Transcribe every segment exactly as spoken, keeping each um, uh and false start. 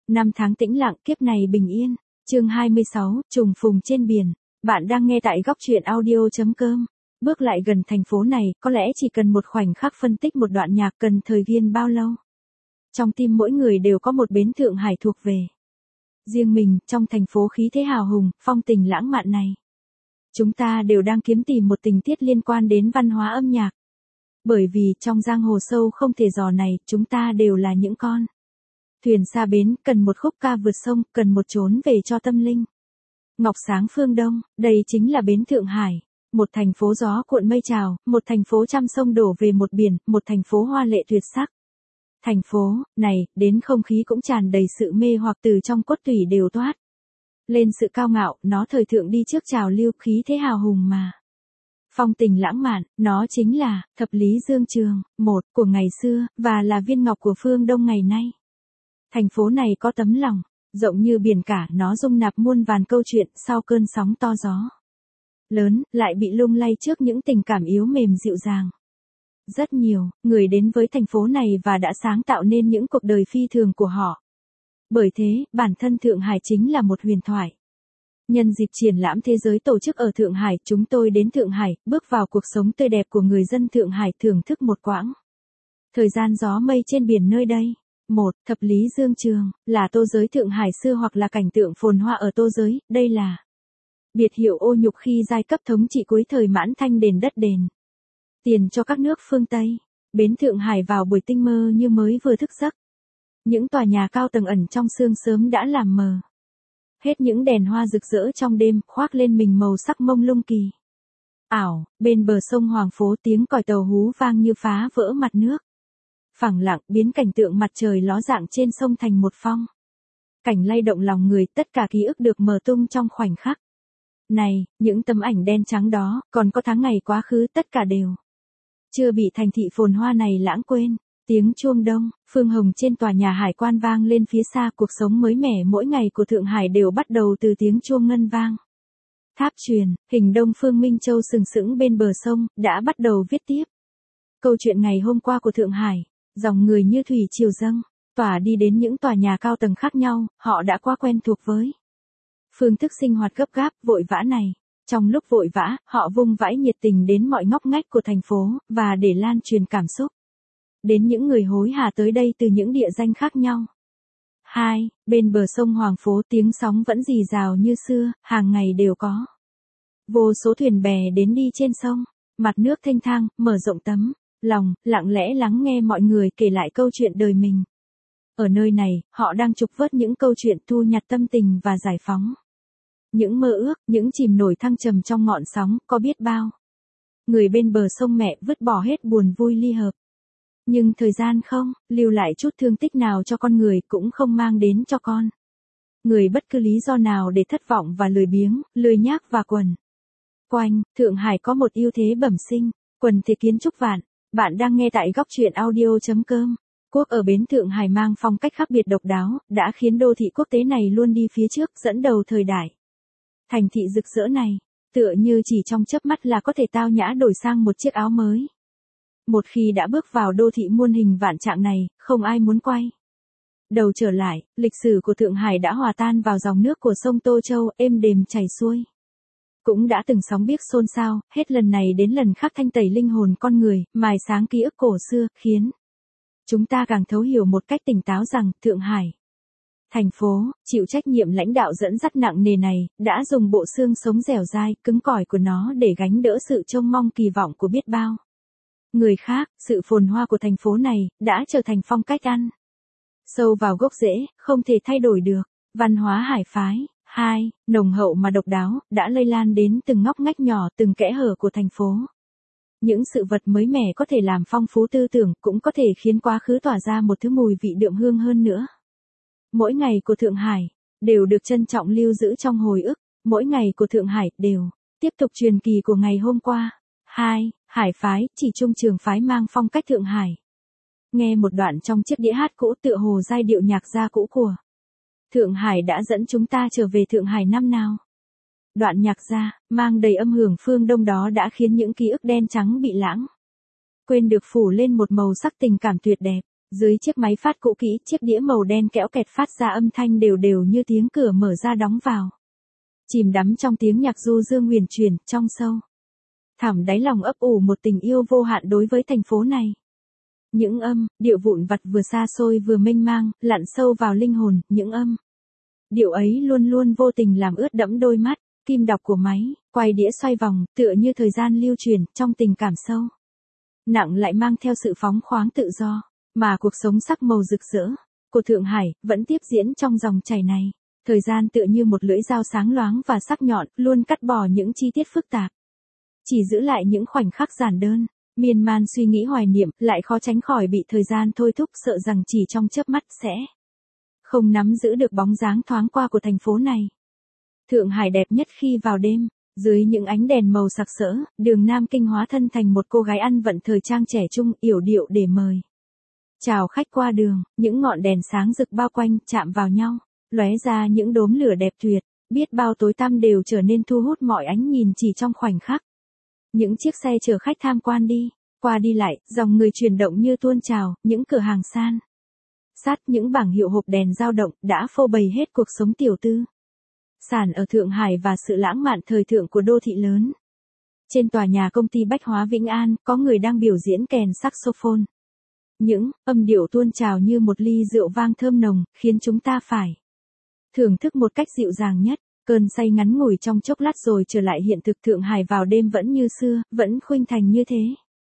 Năm tháng tĩnh lặng, kiếp này bình yên. Chương hai mươi sáu, trùng phùng trên biển. Bạn đang nghe tại góc truyện audio chấm com. Bước lại gần thành phố này, có lẽ chỉ cần một khoảnh khắc phân tích một đoạn nhạc cần thời gian bao lâu. Trong tim mỗi người đều có một bến Thượng Hải thuộc về. Riêng mình, trong thành phố khí thế hào hùng, phong tình lãng mạn này. Chúng ta đều đang kiếm tìm một tình tiết liên quan đến văn hóa âm nhạc. Bởi vì, trong giang hồ sâu không thể dò này, chúng ta đều là những con thuyền xa bến, cần một khúc ca vượt sông, cần một chốn về cho tâm linh. Ngọc sáng phương Đông, đây chính là bến Thượng Hải. Một thành phố gió cuộn mây trào, một thành phố trăm sông đổ về một biển, một thành phố hoa lệ tuyệt sắc. Thành phố này, đến không khí cũng tràn đầy sự mê hoặc từ trong cốt tủy đều toát lên sự cao ngạo, nó thời thượng đi trước trào lưu khí thế hào hùng mà. Phong tình lãng mạn, nó chính là thập lý dương trường, một của ngày xưa, và là viên ngọc của phương Đông ngày nay. Thành phố này có tấm lòng, rộng như biển cả, nó dung nạp muôn vàn câu chuyện sau cơn sóng to gió lớn, lại bị lung lay trước những tình cảm yếu mềm dịu dàng. Rất nhiều người đến với thành phố này và đã sáng tạo nên những cuộc đời phi thường của họ. Bởi thế, bản thân Thượng Hải chính là một huyền thoại. Nhân dịp triển lãm thế giới tổ chức ở Thượng Hải, chúng tôi đến Thượng Hải, bước vào cuộc sống tươi đẹp của người dân Thượng Hải, thưởng thức một quãng thời gian gió mây trên biển nơi đây. Một, thập lý dương trường, là tô giới Thượng Hải xưa hoặc là cảnh tượng phồn hoa ở tô giới, đây là biệt hiệu ô nhục khi giai cấp thống trị cuối thời Mãn Thanh đền đất đền tiền cho các nước phương Tây. Bến Thượng Hải vào buổi tinh mơ như mới vừa thức giấc. Những tòa nhà cao tầng ẩn trong sương sớm đã làm mờ hết những đèn hoa rực rỡ trong đêm, khoác lên mình màu sắc mông lung kỳ ảo. Bên bờ sông Hoàng Phố, tiếng còi tàu hú vang như phá vỡ mặt nước. Phẳng lặng, biến cảnh tượng mặt trời ló dạng trên sông thành một phong cảnh lay động lòng người, tất cả ký ức được mở tung trong khoảnh khắc này. Những tấm ảnh đen trắng đó, còn có tháng ngày quá khứ, tất cả đều chưa bị thành thị phồn hoa này lãng quên. Tiếng chuông đông, phương hồng trên tòa nhà hải quan vang lên phía xa. Cuộc sống mới mẻ mỗi ngày của Thượng Hải đều bắt đầu từ tiếng chuông ngân vang. Tháp truyền, hình đông phương Minh Châu sừng sững bên bờ sông, đã bắt đầu viết tiếp câu chuyện ngày hôm qua của Thượng Hải. Dòng người như thủy triều dâng tỏa đi đến những tòa nhà cao tầng khác nhau, họ đã quá quen thuộc với phương thức sinh hoạt gấp gáp, vội vã này. Trong lúc vội vã, họ vung vãi nhiệt tình đến mọi ngóc ngách của thành phố, và để lan truyền cảm xúc đến những người hối hả tới đây từ những địa danh khác nhau. Hai, bên bờ sông Hoàng Phố, tiếng sóng vẫn rì rào như xưa, hàng ngày đều có vô số thuyền bè đến đi trên sông. Mặt nước thênh thang, mở rộng tấm lòng, lặng lẽ lắng nghe mọi người kể lại câu chuyện đời mình. Ở nơi này, họ đang trục vớt những câu chuyện, thu nhặt tâm tình và giải phóng những mơ ước, những chìm nổi thăng trầm trong ngọn sóng. Có biết bao người bên bờ sông mẹ vứt bỏ hết buồn vui ly hợp. Nhưng thời gian không lưu lại chút thương tích nào cho con người, cũng không mang đến cho con người bất cứ lý do nào để thất vọng và lười biếng, lười nhác và quần quanh. Thượng Hải có một ưu thế bẩm sinh, quần thể kiến trúc vạn. Bạn đang nghe tại góc truyện audio chấm com. Quốc ở bến Thượng Hải mang phong cách khác biệt độc đáo, đã khiến đô thị quốc tế này luôn đi phía trước, dẫn đầu thời đại. Thành thị rực rỡ này, tựa như chỉ trong chớp mắt là có thể tao nhã đổi sang một chiếc áo mới. Một khi đã bước vào đô thị muôn hình vạn trạng này, không ai muốn quay đầu trở lại. Lịch sử của Thượng Hải đã hòa tan vào dòng nước của sông Tô Châu, êm đềm chảy xuôi. Cũng đã từng sóng biếc xôn xao, hết lần này đến lần khác thanh tẩy linh hồn con người, mài sáng ký ức cổ xưa, khiến chúng ta càng thấu hiểu một cách tỉnh táo rằng, Thượng Hải, thành phố, chịu trách nhiệm lãnh đạo dẫn dắt nặng nề này, đã dùng bộ xương sống dẻo dai, cứng cỏi của nó để gánh đỡ sự trông mong kỳ vọng của biết bao người khác. Sự phồn hoa của thành phố này, đã trở thành phong cách ăn sâu vào gốc rễ, không thể thay đổi được. Văn hóa hải phái. Hai, nồng hậu mà độc đáo, đã lây lan đến từng ngóc ngách nhỏ, từng kẽ hở của thành phố. Những sự vật mới mẻ có thể làm phong phú tư tưởng, cũng có thể khiến quá khứ tỏa ra một thứ mùi vị đượm hương hơn nữa. Mỗi ngày của Thượng Hải đều được trân trọng lưu giữ trong hồi ức. Mỗi ngày của Thượng Hải đều tiếp tục truyền kỳ của ngày hôm qua. Hai, hải phái, chỉ trung trường phái mang phong cách Thượng Hải. Nghe một đoạn trong chiếc đĩa hát cũ, tựa hồ giai điệu nhạc gia cũ của Thượng Hải đã dẫn chúng ta trở về Thượng Hải năm nào. Đoạn nhạc gia, mang đầy âm hưởng phương Đông đó đã khiến những ký ức đen trắng bị lãng quên được phủ lên một màu sắc tình cảm tuyệt đẹp. Dưới chiếc máy phát cũ kỹ, chiếc đĩa màu đen kẽo kẹt phát ra âm thanh đều đều như tiếng cửa mở ra đóng vào. Chìm đắm trong tiếng nhạc du dương huyền chuyển, trong sâu. Thẳm đáy lòng ấp ủ một tình yêu vô hạn đối với thành phố này. Những âm, điệu vụn vặt vừa xa xôi vừa mênh mang, lặn sâu vào linh hồn, những âm. Điệu ấy luôn luôn vô tình làm ướt đẫm đôi mắt, kim đọc của máy, quay đĩa xoay vòng, tựa như thời gian lưu truyền, trong tình cảm sâu. Nặng lại mang theo sự phóng khoáng tự do, mà cuộc sống sắc màu rực rỡ của Thượng Hải vẫn tiếp diễn trong dòng chảy này. Thời gian tựa như một lưỡi dao sáng loáng và sắc nhọn, luôn cắt bỏ những chi tiết phức tạp. Chỉ giữ lại những khoảnh khắc giản đơn, miên man suy nghĩ hoài niệm, lại khó tránh khỏi bị thời gian thôi thúc, sợ rằng chỉ trong chớp mắt sẽ không nắm giữ được bóng dáng thoáng qua của thành phố này. Thượng Hải đẹp nhất khi vào đêm, dưới những ánh đèn màu sặc sỡ, đường Nam Kinh hóa thân thành một cô gái ăn vận thời trang trẻ trung, yểu điệu để mời chào khách qua đường, những ngọn đèn sáng rực bao quanh, chạm vào nhau, lóe ra những đốm lửa đẹp tuyệt, biết bao tối tăm đều trở nên thu hút mọi ánh nhìn chỉ trong khoảnh khắc. Những chiếc xe chở khách tham quan đi, qua đi lại, dòng người chuyển động như tuôn trào, những cửa hàng san sát, những bảng hiệu hộp đèn dao động, đã phô bày hết cuộc sống tiểu tư sản ở Thượng Hải và sự lãng mạn thời thượng của đô thị lớn. Trên tòa nhà công ty bách hóa Vĩnh An, có người đang biểu diễn kèn saxophone. Những âm điệu tuôn trào như một ly rượu vang thơm nồng, khiến chúng ta phải thưởng thức một cách dịu dàng nhất. Cơn say ngắn ngủi trong chốc lát rồi trở lại hiện thực. Thượng Hải vào đêm vẫn như xưa, vẫn khuynh thành như thế.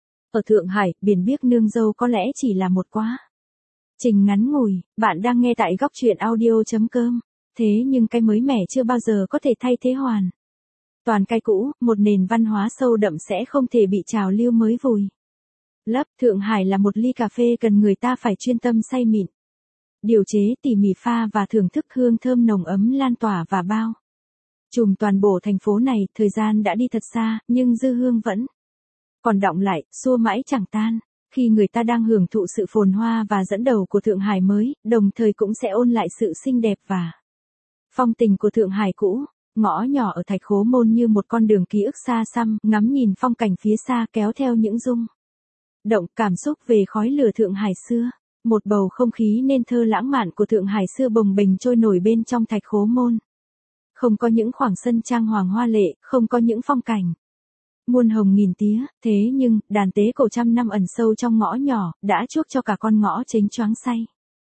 Ở Thượng Hải, biển biếc nương dâu có lẽ chỉ là một quá trình ngắn ngủi. Bạn đang nghe tại góc truyện audio chấm com. Thế nhưng cái mới mẻ chưa bao giờ có thể thay thế hoàn toàn cái cũ, một nền văn hóa sâu đậm sẽ không thể bị trào lưu mới vùi lấp. Thượng Hải là một ly cà phê cần người ta phải chuyên tâm say mịn, điều chế tỉ mỉ pha và thưởng thức hương thơm nồng ấm lan tỏa và bao trùm toàn bộ thành phố này. Thời gian đã đi thật xa, nhưng dư hương vẫn còn đọng lại, xua mãi chẳng tan. Khi người ta đang hưởng thụ sự phồn hoa và dẫn đầu của Thượng Hải mới, đồng thời cũng sẽ ôn lại sự xinh đẹp và phong tình của Thượng Hải cũ. Ngõ nhỏ ở Thạch Khố Môn như một con đường ký ức xa xăm, ngắm nhìn phong cảnh phía xa kéo theo những rung động cảm xúc về khói lửa Thượng Hải xưa. Một bầu không khí nên thơ lãng mạn của Thượng Hải xưa bồng bềnh trôi nổi bên trong Thạch Khố Môn. Không có những khoảng sân trang hoàng hoa lệ, không có những phong cảnh muôn hồng nghìn tía, thế nhưng, đàn tế cổ trăm năm ẩn sâu trong ngõ nhỏ, đã chuốc cho cả con ngõ chếnh choáng say.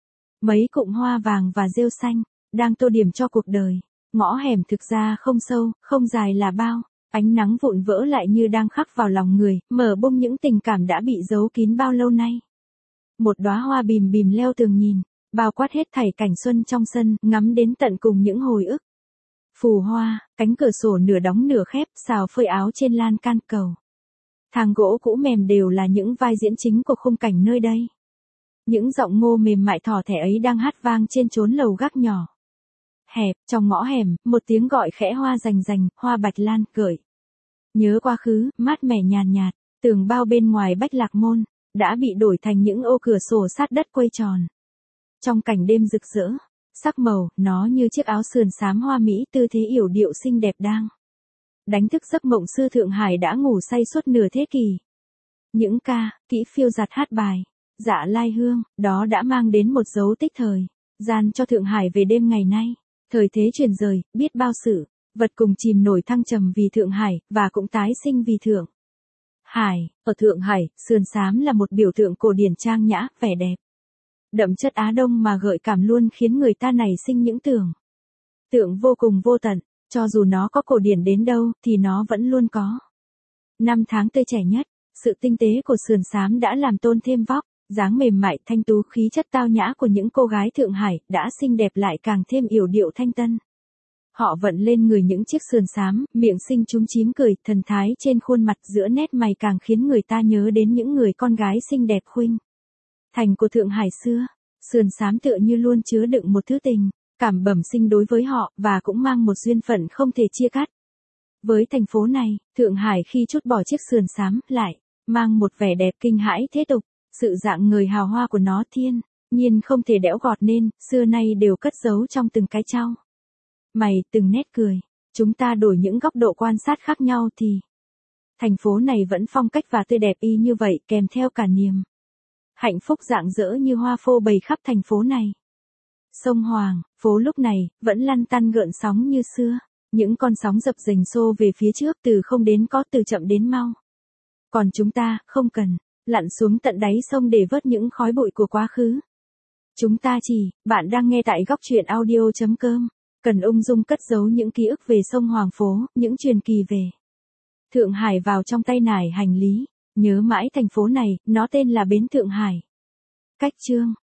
Mấy cụm hoa vàng và rêu xanh, đang tô điểm cho cuộc đời. Ngõ hẻm thực ra không sâu, không dài là bao. Ánh nắng vụn vỡ lại như đang khắc vào lòng người, mở bung những tình cảm đã bị giấu kín bao lâu nay. Một đóa hoa bìm bìm leo tường nhìn, bao quát hết thảy cảnh xuân trong sân, ngắm đến tận cùng những hồi ức. Phù hoa, cánh cửa sổ nửa đóng nửa khép, xào phơi áo trên lan can cầu. Thang gỗ cũ mềm đều là những vai diễn chính của khung cảnh nơi đây. Những giọng ngô mềm mại thỏ thẻ ấy đang hát vang trên chốn lầu gác nhỏ hẹp, trong ngõ hẻm, một tiếng gọi khẽ hoa rành rành, hoa bạch lan, gợi nhớ quá khứ, mát mẻ nhàn nhạt, tường bao bên ngoài Bách Lạc Môn đã bị đổi thành những ô cửa sổ sát đất quay tròn. Trong cảnh đêm rực rỡ, sắc màu, nó như chiếc áo sườn xám hoa mỹ, tư thế yểu điệu xinh đẹp đang đánh thức giấc mộng xưa Thượng Hải đã ngủ say suốt nửa thế kỷ. Những ca, kỹ phiêu giặt hát bài, dạ lai hương, đó đã mang đến một dấu tích thời gian cho Thượng Hải về đêm ngày nay. Thời thế chuyển rời, biết bao sự vật cùng chìm nổi thăng trầm vì Thượng Hải, và cũng tái sinh vì Thượng Hải. Ở Thượng Hải, sườn xám là một biểu tượng cổ điển trang nhã, vẻ đẹp đậm chất Á Đông mà gợi cảm, luôn khiến người ta nảy sinh những tưởng tượng vô cùng vô tận. Cho dù nó có cổ điển đến đâu, thì nó vẫn luôn có năm tháng tươi trẻ nhất. Sự tinh tế của sườn xám đã làm tôn thêm vóc dáng mềm mại, thanh tú, khí chất tao nhã của những cô gái Thượng Hải, đã xinh đẹp lại càng thêm yểu điệu thanh tân. Họ vận lên người những chiếc sườn xám, miệng xinh chúm chím cười, thần thái trên khuôn mặt giữa nét mày càng khiến người ta nhớ đến những người con gái xinh đẹp khuynh thành của Thượng Hải xưa. Sườn xám tựa như luôn chứa đựng một thứ tình cảm bẩm sinh đối với họ, và cũng mang một duyên phận không thể chia cắt với thành phố này. Thượng Hải khi trút bỏ chiếc sườn xám, lại mang một vẻ đẹp kinh hãi thế tục. Sự dạng người hào hoa của nó thiên nhiên không thể đẽo gọt nên, xưa nay đều cất giấu trong từng cái trao mày, từng nét cười. Chúng ta đổi những góc độ quan sát khác nhau thì thành phố này vẫn phong cách và tươi đẹp y như vậy, kèm theo cả niềm hạnh phúc rạng rỡ như hoa phô bày khắp thành phố này. Sông Hoàng, phố lúc này, vẫn lăn tăn gợn sóng như xưa. Những con sóng dập dềnh xô về phía trước, từ không đến có, từ chậm đến mau. Còn chúng ta, không cần lặn xuống tận đáy sông để vớt những khói bụi của quá khứ. Chúng ta chỉ, bạn đang nghe tại góc truyện audio chấm com, cần ung dung cất giấu những ký ức về sông Hoàng phố, những truyền kỳ về Thượng Hải vào trong tay nải hành lý. Nhớ mãi thành phố này, nó tên là Bến Thượng Hải. Cách chương